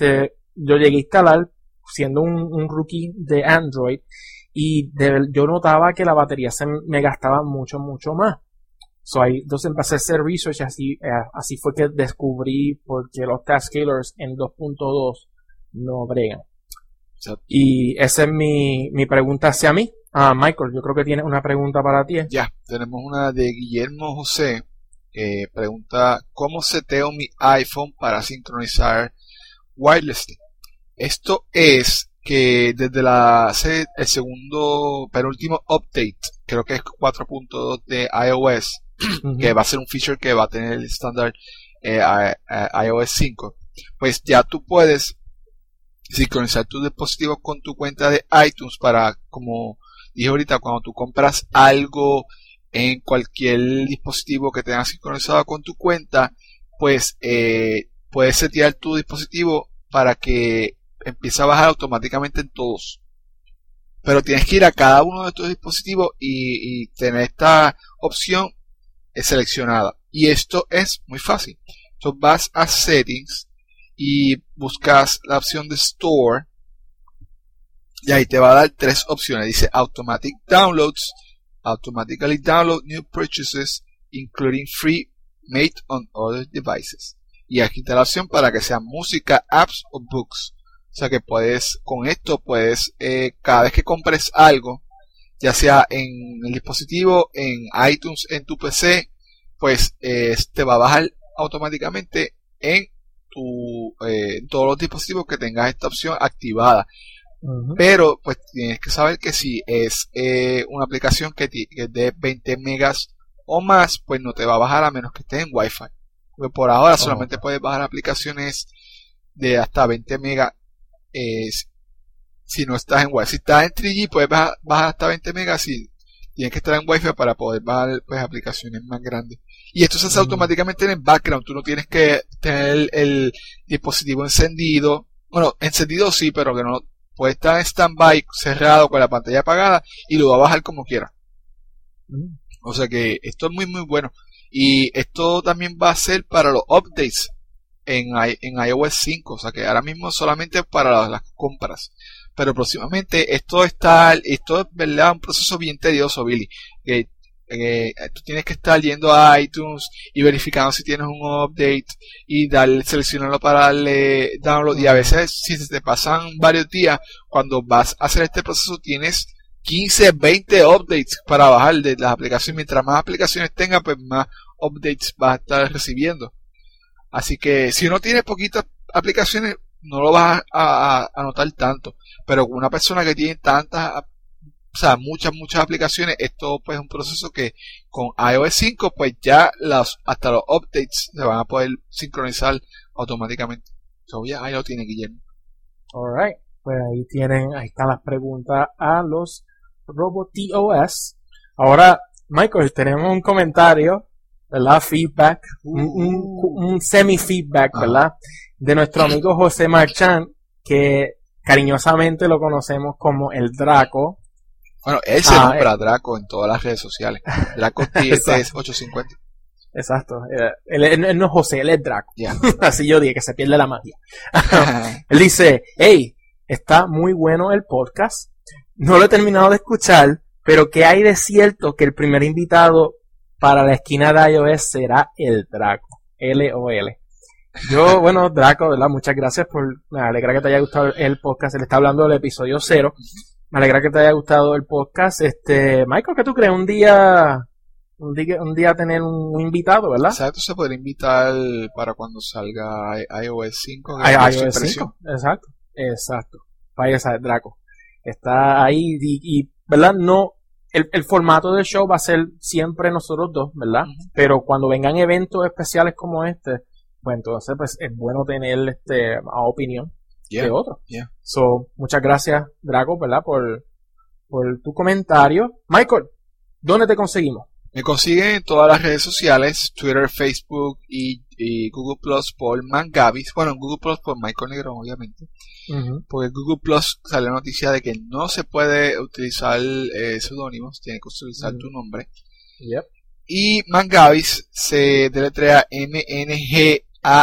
yo llegué a instalar siendo un rookie de Android y yo notaba que la batería se me gastaba mucho más. Entonces empecé a hacer research, así fue que descubrí por qué los task killers en 2.2 no bregan. Y esa es mi pregunta hacia mí. Michael, yo creo que tienes una pregunta para ti. Ya, tenemos una de Guillermo José, que pregunta, ¿cómo seteo mi iPhone para sincronizar wirelessly? Esto es que desde el segundo penúltimo update, creo que es 4.2 de iOS, que va a ser un feature que va a tener el estándar iOS 5, pues ya tú puedes sincronizar tu dispositivo con tu cuenta de iTunes para, como dije ahorita, cuando tú compras algo en cualquier dispositivo que tengas sincronizado con tu cuenta, pues puedes setear tu dispositivo para que empiece a bajar automáticamente en todos. Pero tienes que ir a cada uno de tus dispositivos y tener esta opción seleccionada. Y esto es muy fácil. Entonces vas a Settings y buscas la opción de Store y ahí te va a dar tres opciones. Dice Automatic Downloads, Automatically Download New Purchases, Including Free Made on Other Devices. Y aquí está la opción para que sea música, apps o books. O sea que con esto puedes, cada vez que compres algo, ya sea en el dispositivo, en iTunes, en tu PC, pues te va a bajar automáticamente en todos los dispositivos que tengas esta opción activada. Pero pues tienes que saber que si es una aplicación que es de 20 megas o más, pues no te va a bajar a menos que estés en Wi-Fi. Porque por ahora solamente puedes bajar aplicaciones de hasta 20 megas si no estás en Wi-Fi. Si estás en 3G puedes bajar hasta 20 megas y tienes que estar en Wi-Fi para poder bajar pues aplicaciones más grandes. Y esto se hace automáticamente en el background. Tú no tienes que tener el dispositivo encendido. Bueno, encendido sí, pero que no puede estar en standby, cerrado, con la pantalla apagada y lo va a bajar como quiera. O sea que esto es muy muy bueno. Y esto también va a ser para los updates en iOS 5. O sea que ahora mismo solamente para las compras. Pero próximamente esto es verdad un proceso bien tedioso, Billy. Tú tienes que estar yendo a iTunes y verificando si tienes un update y seleccionarlo para darle download. Y a veces si se te pasan varios días, cuando vas a hacer este proceso tienes 15, 20 updates para bajar de las aplicaciones. Mientras más aplicaciones tenga, pues más updates vas a estar recibiendo. Así que si uno tiene poquitas aplicaciones, no lo vas a notar tanto. Pero con una persona que tiene tantas, o sea, muchas aplicaciones, esto pues es un proceso que con iOS 5 pues ya hasta los updates se van a poder sincronizar automáticamente. So, ya ahí lo tiene Guillermo. Alright, pues ahí están las preguntas a los RoboTOS. Ahora, Michael, tenemos un comentario, ¿verdad? Feedback, un semi-feedback, ¿verdad? De nuestro amigo José Marchán, que cariñosamente lo conocemos como el Draco. Bueno, él se nombra Draco en todas las redes sociales. Draco TS 850. Exacto. Él no es José, él es Draco. Yeah. Así yo dije, que se pierde la magia. Él dice, hey, está muy bueno el podcast. No lo he terminado de escuchar, pero ¿qué hay de cierto que el primer invitado para la esquina de iOS será el Draco? LOL. Yo, bueno, Draco, ¿verdad? Muchas gracias me alegra que te haya gustado el podcast. Él está hablando del episodio 0. Me alegra que te haya gustado el podcast. Michael, ¿qué tú crees? Un día tener un invitado, ¿verdad? Exacto, se podría invitar para cuando salga iOS 5. iOS 5, exacto. Vaya a Draco. Está ahí y ¿verdad? No, el formato del show va a ser siempre nosotros dos, ¿verdad? Uh-huh. Pero cuando vengan eventos especiales como pues entonces pues es bueno tener opinión de otro. Yeah. So, muchas gracias, Draco, ¿verdad? Por tu comentario. Michael, ¿dónde te conseguimos? Me consiguen en todas las redes sociales, Twitter, Facebook y Google Plus por Mangavis. Bueno, en Google Plus por Michael Negrón, obviamente. Uh-huh. Porque en Google Plus sale la noticia de que no se puede utilizar seudónimos, tiene que utilizar tu nombre. Yep. Y Mangavis se deletrea MNGAVIS.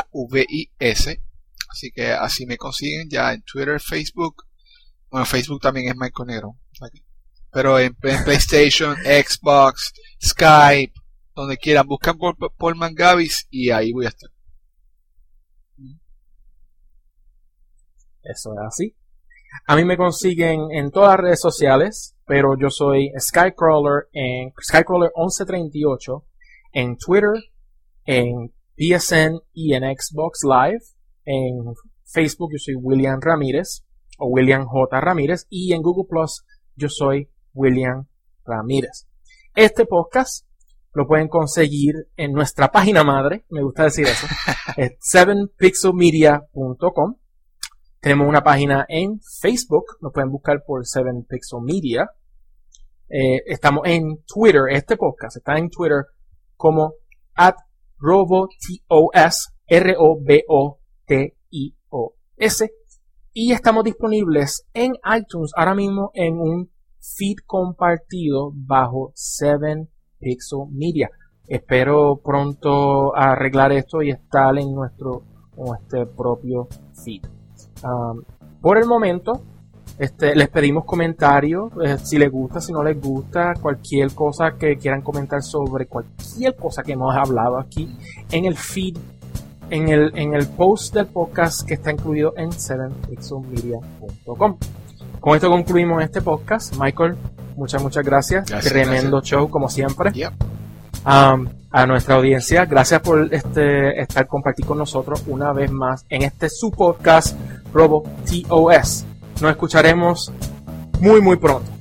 Así que así me consiguen ya en Twitter, Facebook. Bueno, Facebook también es Michael Negrón. Pero en PlayStation, Xbox, Skype, donde quieran, buscan por Mangavis y ahí voy a estar. Eso es así. A mí me consiguen en todas las redes sociales, pero yo soy Skycrawler en Skycrawler 1138 en Twitter, en PSN y en Xbox Live. En Facebook yo soy William Ramírez o William J. Ramírez y en Google Plus yo soy William Ramírez. Este podcast lo pueden conseguir en nuestra página madre, me gusta decir eso, es 7pixelmedia.com. Tenemos una página en Facebook, nos pueden buscar por 7pixel Media. Estamos en Twitter, este podcast está en Twitter como @RoboTOS, ROBOTIOS. Y estamos disponibles en iTunes ahora mismo en un feed compartido bajo 7pixel Media. Espero pronto arreglar esto y estar en nuestro propio feed. Por el momento, les pedimos comentarios, si les gusta, si no les gusta, cualquier cosa que quieran comentar sobre cualquier cosa que hemos hablado aquí en el feed, en el post del podcast que está incluido en 7pixelmedia.com. Con esto concluimos este podcast. Michael, muchas gracias. Tremendo show, como siempre. Yep. A nuestra audiencia, gracias por estar compartir con nosotros una vez más en su podcast RoboTOS. Nos escucharemos muy pronto.